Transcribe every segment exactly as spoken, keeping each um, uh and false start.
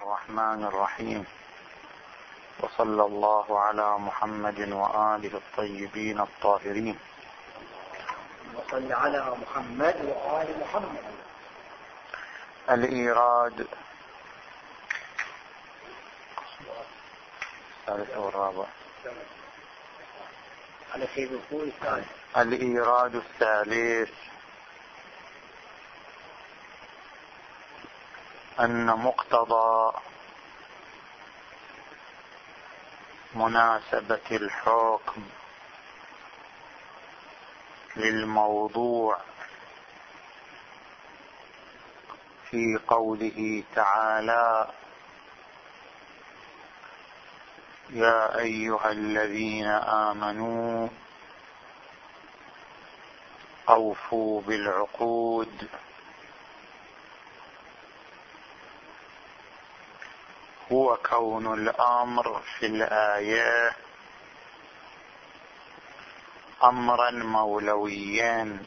الرحمن الرحيم، وصلى الله على محمد وآله الطيبين الطاهرين. وصل على محمد وآل محمد. الإيراد الثالث أو الرابع. على سيد الفول الثالث. الإيراد الثالث أن مقتضى مناسبة الحكم للموضوع في قوله تعالى: يا أيها الذين آمنوا أوفوا بالعقود، هو كون الأمر في الآية أمرا مولويا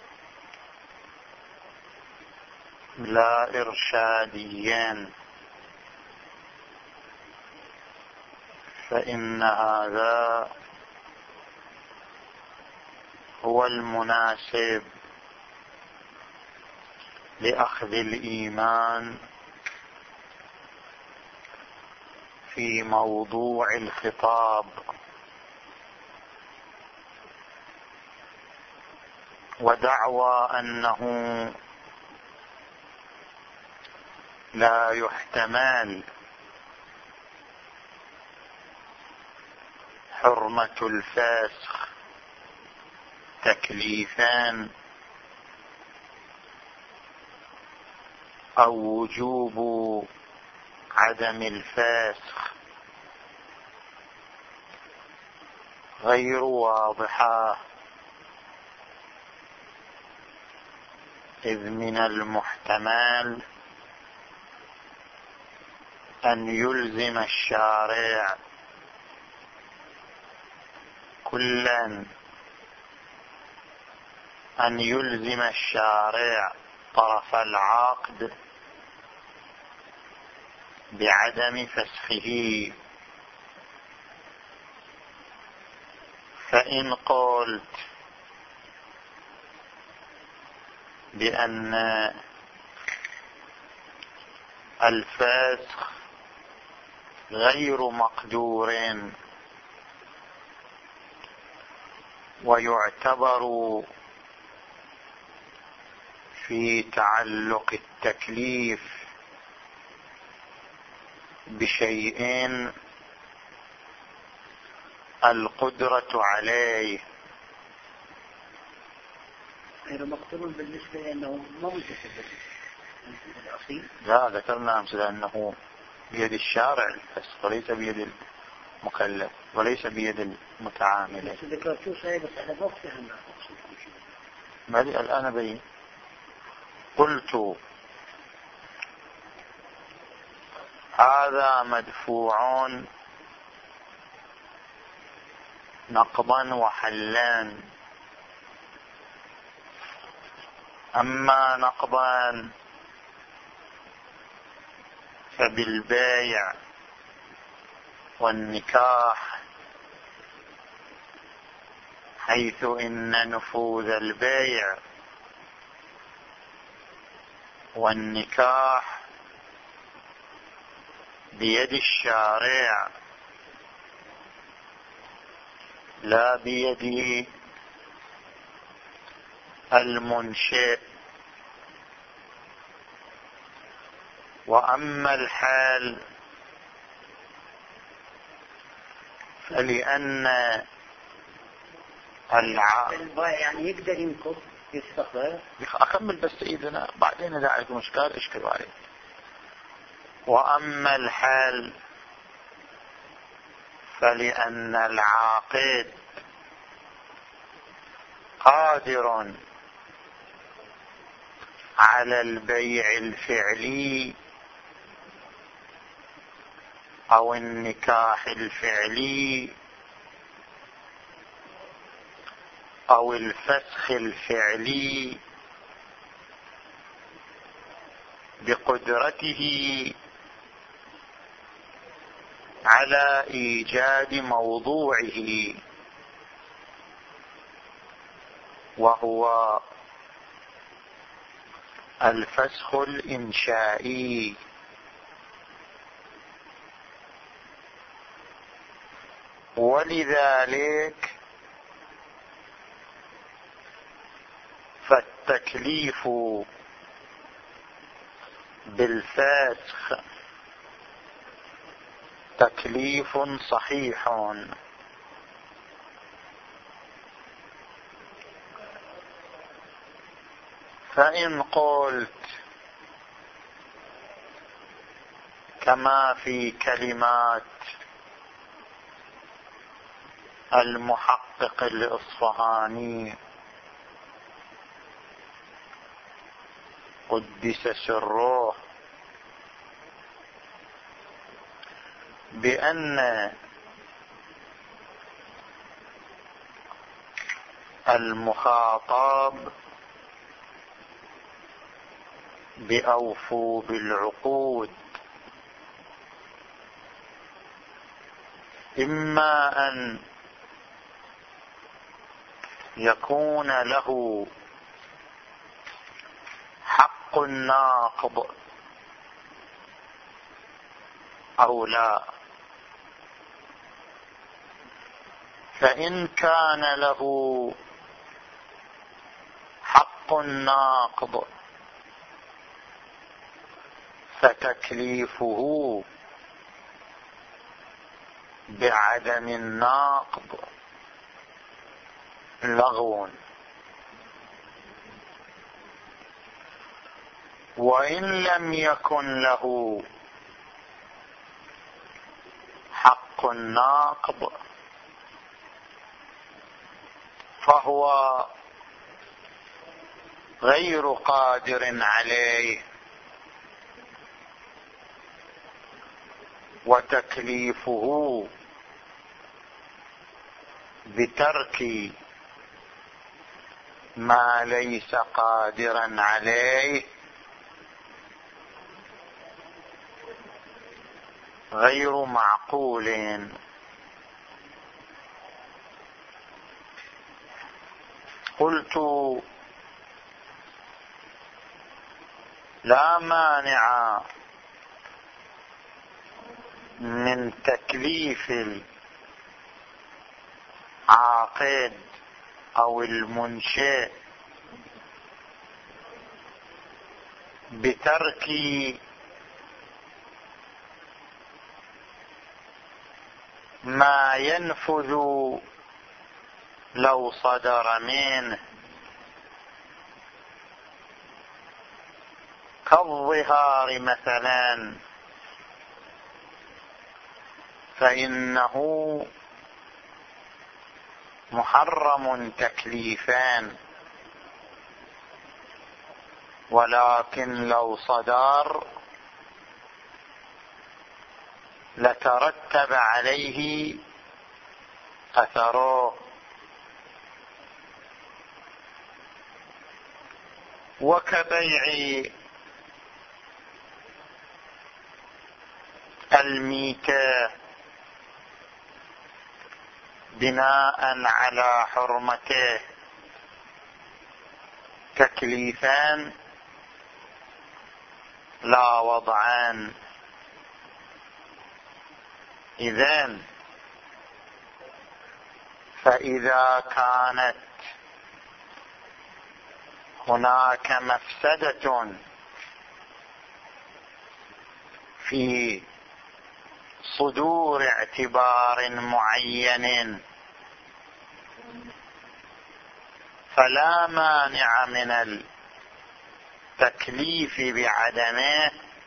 لا إرشاديا، فإن هذا هو المناسب لأخذ الإيمان في موضوع الخطاب، ودعوى أنه لا يحتمل حرمة الفسخ تكليفان أو وجوب عدم الفسخ غير واضحة، إذ من المحتمل أن يلزم الشارع كلا أن يلزم الشارع طرف العقد بعدم فسخه. فإن قلت بأن الفسخ غير مقدور ويعتبر في تعلق التكليف بشيء القدرة عليه غير مقدور بالنسبة لأنه ما متثبت الأصيل. لا، ذكرنا أمثلة أنه بيد الشارع الفسخ وليس بيد المكلف وليس بيد المتعامل. ذكرت شو صحيح، بس أنا ما فهمنا. ما لي الآن بين قلت هذا مدفوع نقضا وحلان. أما نقضا فبالبيع والنكاح، حيث إن نفوذ البيع والنكاح بيد الشارع لا بيد المنشئ. وأما الحال فلأن البائع يعني يقدر ينقض يستقبل. أكمل بس إذن بعدين إذا عليكم إشكال اشكلوا عليه. وأما الحال فلأن العاقد قادر على البيع الفعلي أو النكاح الفعلي أو الفسخ الفعلي بقدرته على إيجاد موضوعه، وهو الفسخ الإنشائي. ولذلك فالتكليف بالفسخ تكليف صحيح. فإن قلت كما في كلمات المحقق الإصفهاني قدس سره بأن المخاطب بأوفوا بالعقود إما أن يكون له حق الناقض أو لا. فإن كان له حق الناقض فتكليفه بعدم الناقض لغو. وإن لم يكن له حق الناقض فهو غير قادر عليه، وتكليفه بترك ما ليس قادرا عليه غير معقول. قلت لا مانع من تكليف العاقد أو المنشئ بترك ما ينفذ لو صدر منه، كالظهار مثلا، فإنه محرم تكليفان، ولكن لو صدر لترتب عليه أثره. وكبيع الميتة بناء على حرمته تكليفان لا وضعان. إذن فإذا كانت هناك مفسدة في صدور اعتبار معين فلا مانع من التكليف بعدمه،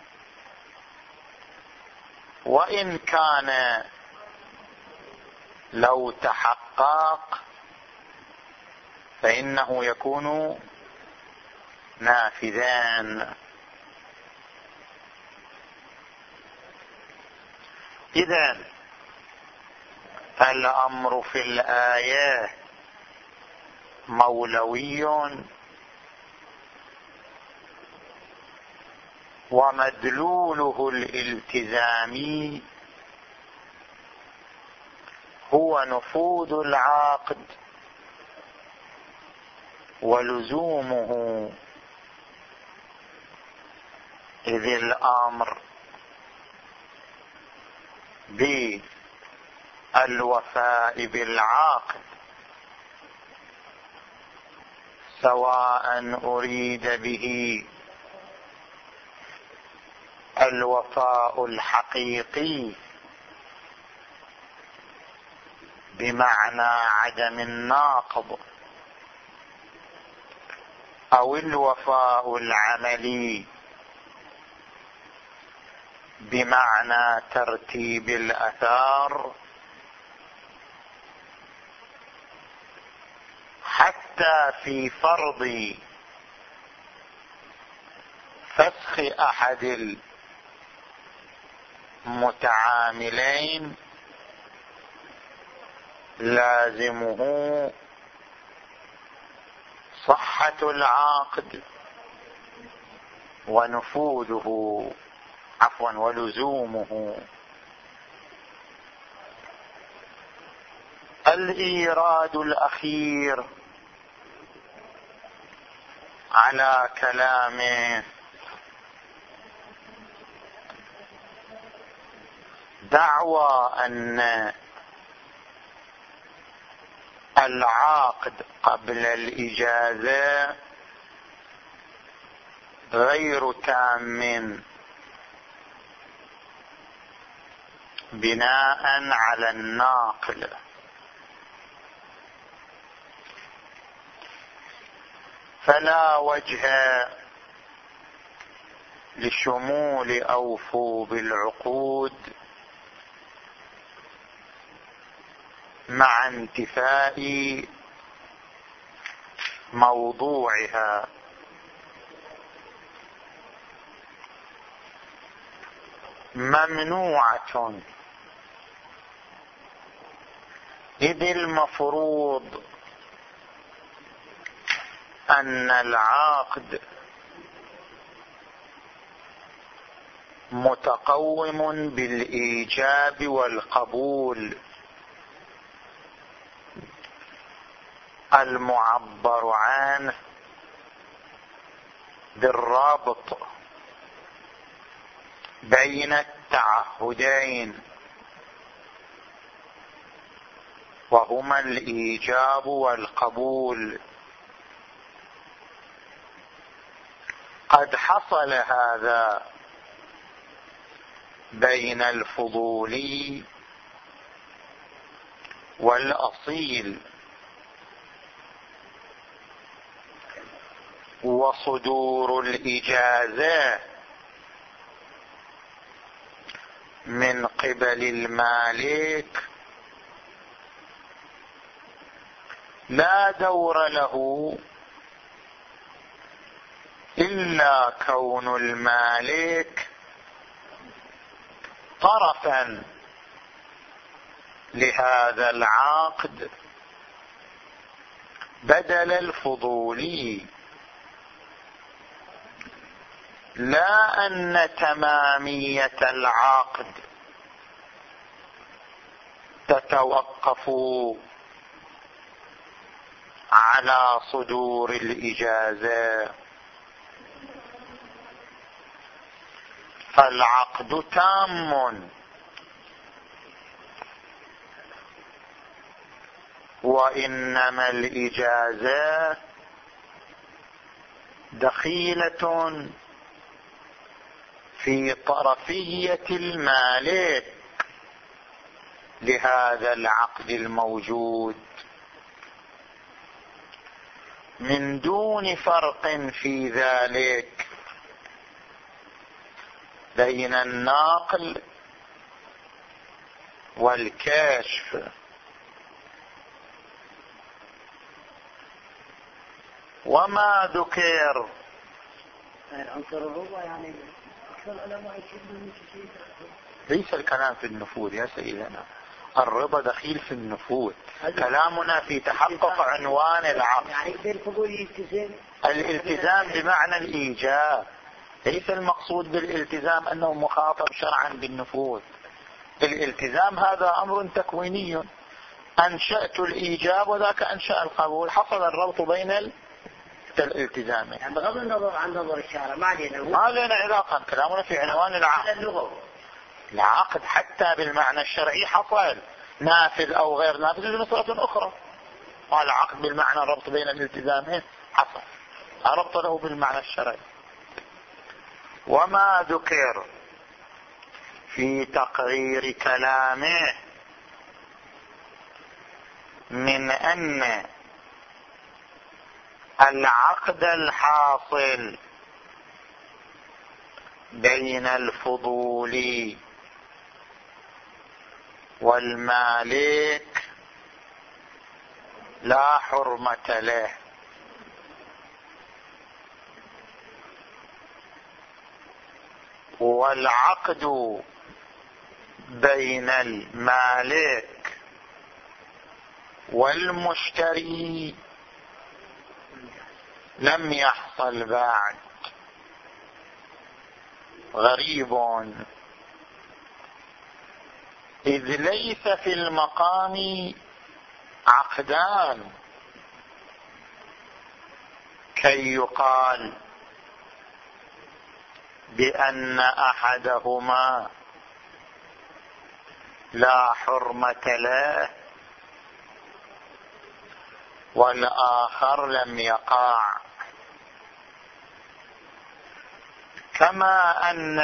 وإن كان لو تحقق فإنه يكون نافذان. إذن الأمر في الآية مولوي ومدلوله الالتزامي هو نفوذ العقد ولزومه، إذ الأمر بالوفاء بالعقد سواء أريد به الوفاء الحقيقي بمعنى عدم الناقض، أو الوفاء العملي بمعنى ترتيب الآثار، حتى في فرض فسخ أحد المتعاملين لازمه صحة العقد ونفوذه عفوا ولزومه. الإيراد الأخير على كلامه دعوى أن العقد قبل الإجازة غير تام بناء على الناقل، فلا وجه لشمول أوفوا بالعقود مع انتفاء موضوعها. ممنوعة، إذ المفروض أن العقد متقوم بالإيجاب والقبول المعبر عنه بالرابط بين التعهدين، وهما الإيجاب والقبول. قد حصل هذا بين الفضولي والأصيل، وصدور الإجازة من قبل المالك لا دور له إلا كون المالك طرفا لهذا العقد بدل الفضولي، لا أن تمامية العقد تتوقف على صدور الإجازة، فالعقد تام، وإنما الإجازة دخيلة في طرفية المالك لهذا العقد الموجود، من دون فرق في ذلك بين الناقل والكاشف. وما ذكر عنصر الربع يعني أكثر العلماء يشبهون شيء. ليس الكلام في النفوذ يا سيدنا، الرضا دخيل في النفوذ، كلامنا في تحقق عنوان العقد. يعني بالفضول يلتزم، الالتزام بمعنى الإيجاب، ليس المقصود بالالتزام أنه مخاطب شرعا بالنفوذ. الالتزام هذا أمر تكويني، أنشأت الإيجاب وذاك أنشأ القبول، حصل الربط بين الالتزامين. يعني بغض النظر عن نظر الشارع ما علينا، ما لنا علاقة، كلامنا في عنوان العقد. العقد حتى بالمعنى الشرعي حصل، نافذ أو غير نافذ مسألة أخرى. والعقد بالمعنى الربط بين الالتزامين حصل، ربط له بالمعنى الشرعي. وما ذكر في تقرير كلامه من أن العقد الحاصل بين الفضولي والمالك لا حرمة له، والعقد بين المالك والمشتري لم يحصل بعد. غريب، إذ ليس في المقام عقدان كي يقال بأن أحدهما لا حرمة له والآخر لم يقع. كما أن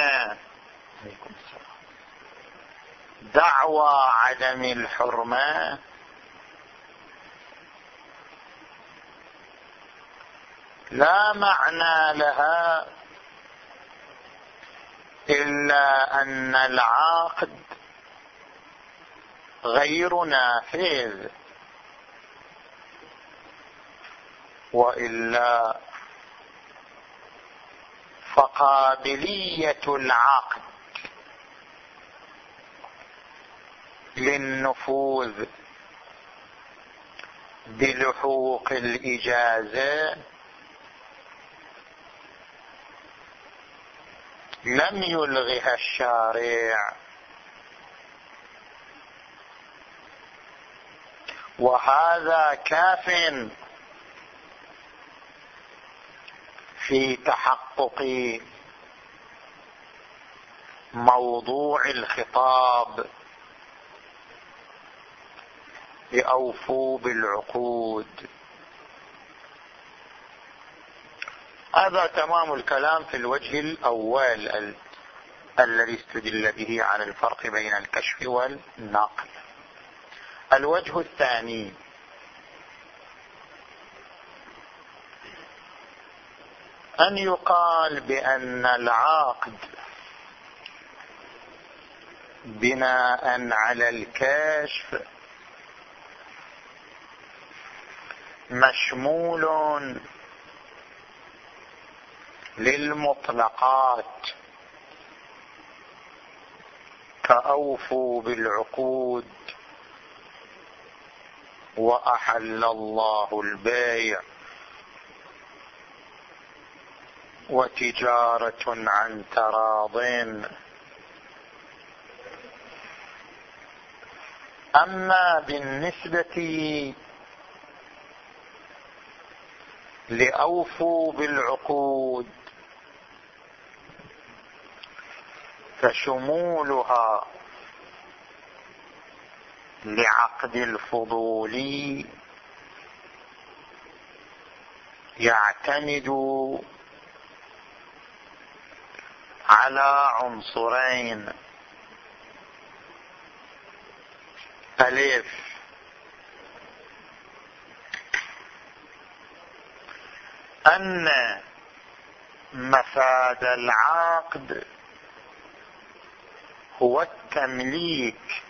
دعوى عدم الحرمة لا معنى لها إلا أن العقد غير نافذ، وإلا فقابلية العقد للنفوذ بلحوق الإجازة لم يلغها الشارع، وهذا كاف في تحقق موضوع الخطاب لأوفوا بالعقود. هذا تمام الكلام في الوجه الأول ال... الذي استدل به على الفرق بين الكشف والنقل. الوجه الثاني أن يقال بأن العقد بناء على الكشف مشمول للمطلقات كأوفوا بالعقود وأحل الله البيع وتجارة عن تراض. أما بالنسبة لأوفوا بالعقود فشمولها لعقد الفضول يعتمد على عنصرين: ألف أن مفاد العقد هو التمليك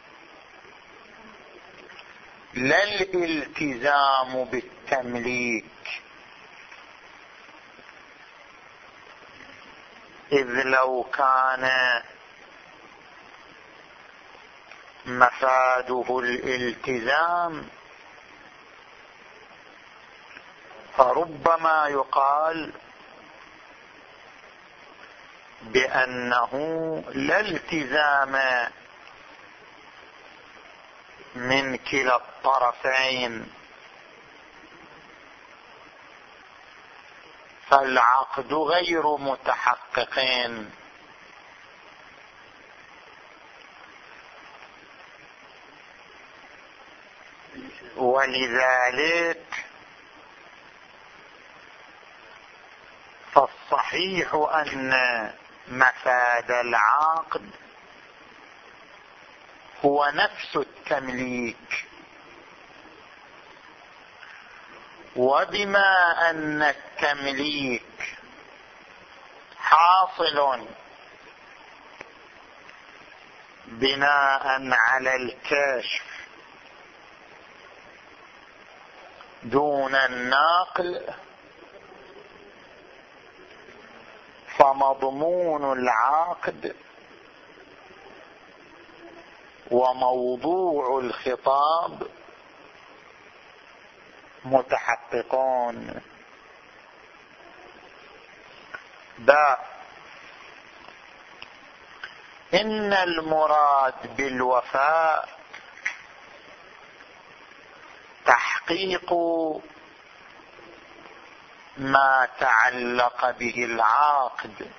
لا الالتزام بالتمليك، إذ لو كان مفاده الالتزام فربما يقال بأنه لا التزام من كلا الطرفين، فالعقد غير متحققين. ولذلك فالصحيح أن مفاد العقد هو نفس التمليك، وبما أن التمليك حاصل بناء على الكشف دون النقل، فمضمون العقد وموضوع الخطاب متحققون. باء إن المراد بالوفاء تحقيق ما تعلق به العقد،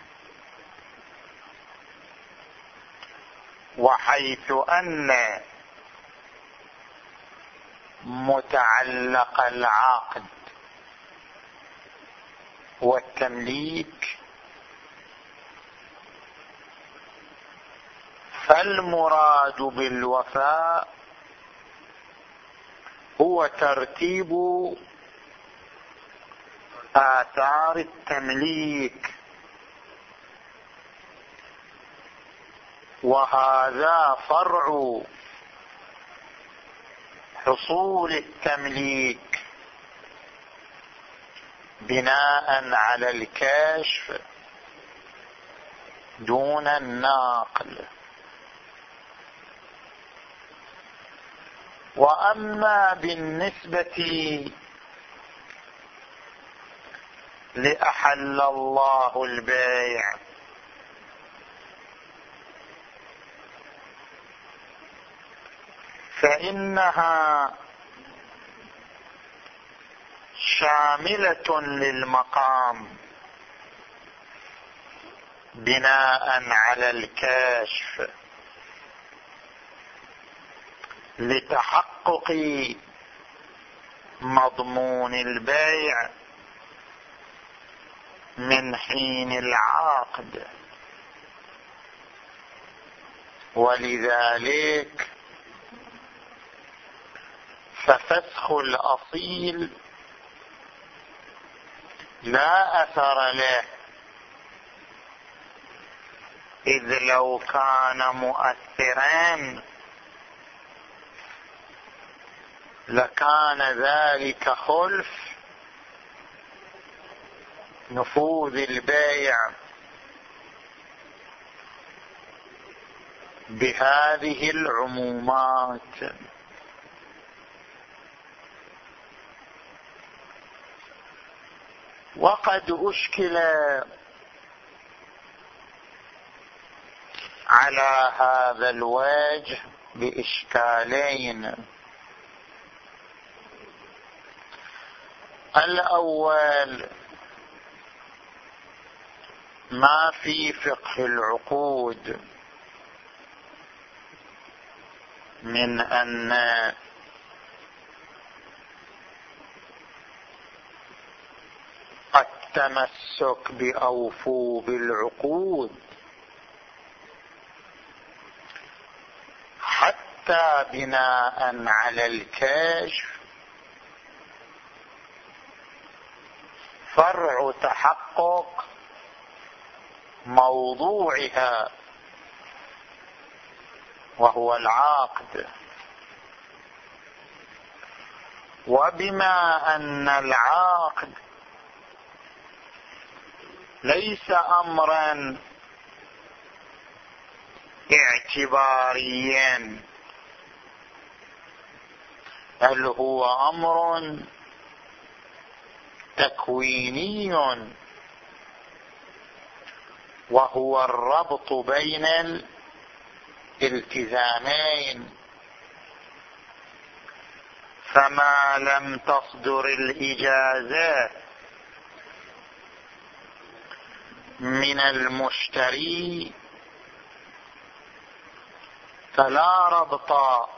وحيث أن متعلق العقد والتمليك، فالمراد بالوفاء هو ترتيب آثار التمليك، وهذا فرع حصول التمليك بناء على الكشف دون النقل. وأما بالنسبة لأحل الله البيع، فإنها شاملة للمقام بناء على الكشف لتحقق مضمون البيع من حين العقد. ولذلك ففسخ الأصيل لا أثر له، إذ لو كان مؤثرا لكان ذلك خلف نفوذ البيع بهذه العمومات. وقد أشكل على هذا الوجه بإشكالين. الأول ما في فقه العقود من أن التمسك بأوفوا بالعقود حتى بناء على الكشف فرع تحقق موضوعها وهو العقد. وبما أن العقد ليس أمرا اعتباريا بل هو أمر تكويني، وهو الربط بين الالتزامين فما لم تصدر الإجازة من المشتري فلا ربط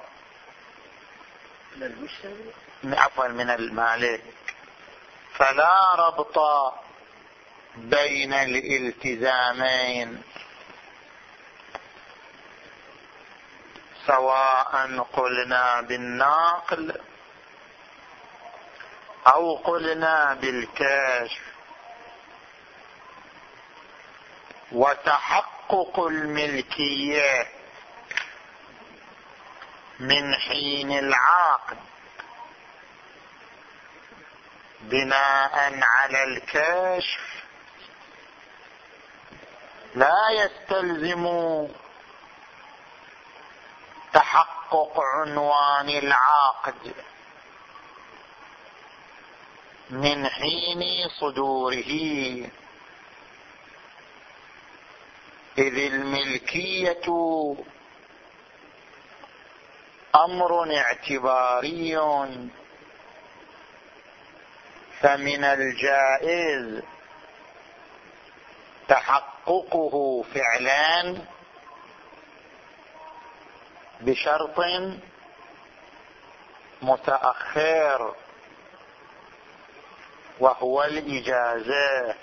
من المشتري عفوا من المالك فلا ربط بين الالتزامين، سواء قلنا بالنقل أو قلنا بالكشف. وتحقق الملكية من حين العقد بناء على الكشف لا يستلزم تحقق عنوان العقد من حين صدوره، إذ الملكية أمر اعتباري، فمن الجائز تحققه فعلا بشرط متأخر وهو الإجازة.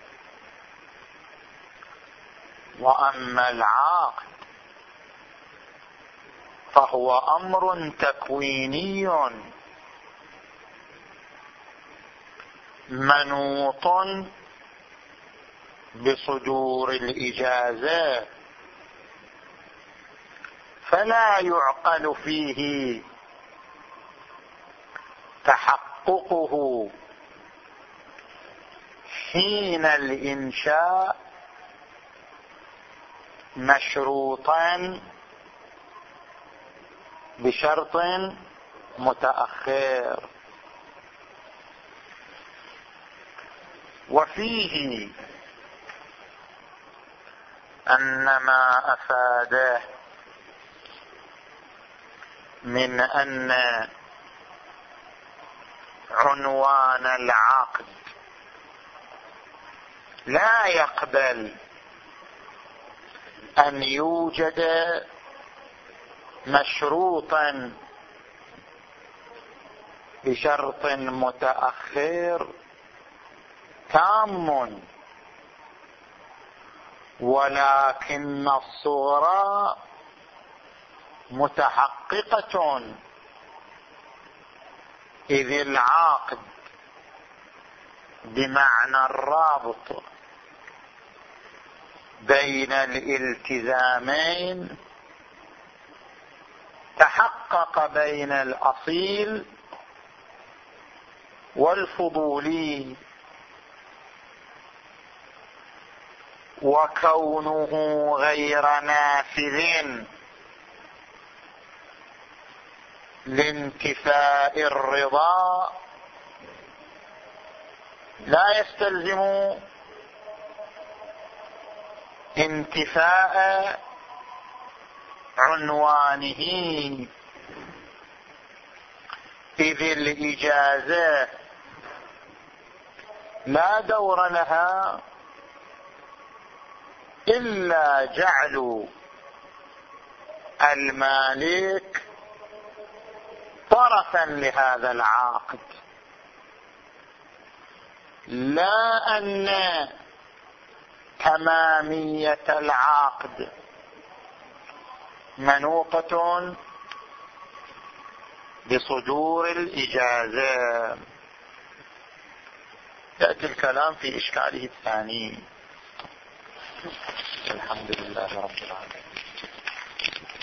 وأما العقد فهو أمر تكويني منوط بصدور الإجازة، فلا يعقل فيه تحققه حين الإنشاء مشروطا بشرط متأخر. وفيه أن ما أفاده من أن عنوان العقد لا يقبل أن يوجد مشروطا بشرط متأخر تام، ولكن الصورة متحققة، إذ العقد بمعنى الرابط بين الالتزامين تحقق بين الأصيل والفضولي، وكونه غير نافذ لانتفاء الرضا لا يستلزم انتفاء عنوانه، إذ الإجازة لا دور لها إلا جعل المالك طرفا لهذا العقد، لا أن تمامية العقد منوطة بصدور الإجازة. يأتي الكلام في إشكاله الثاني. الحمد لله رب العالمين.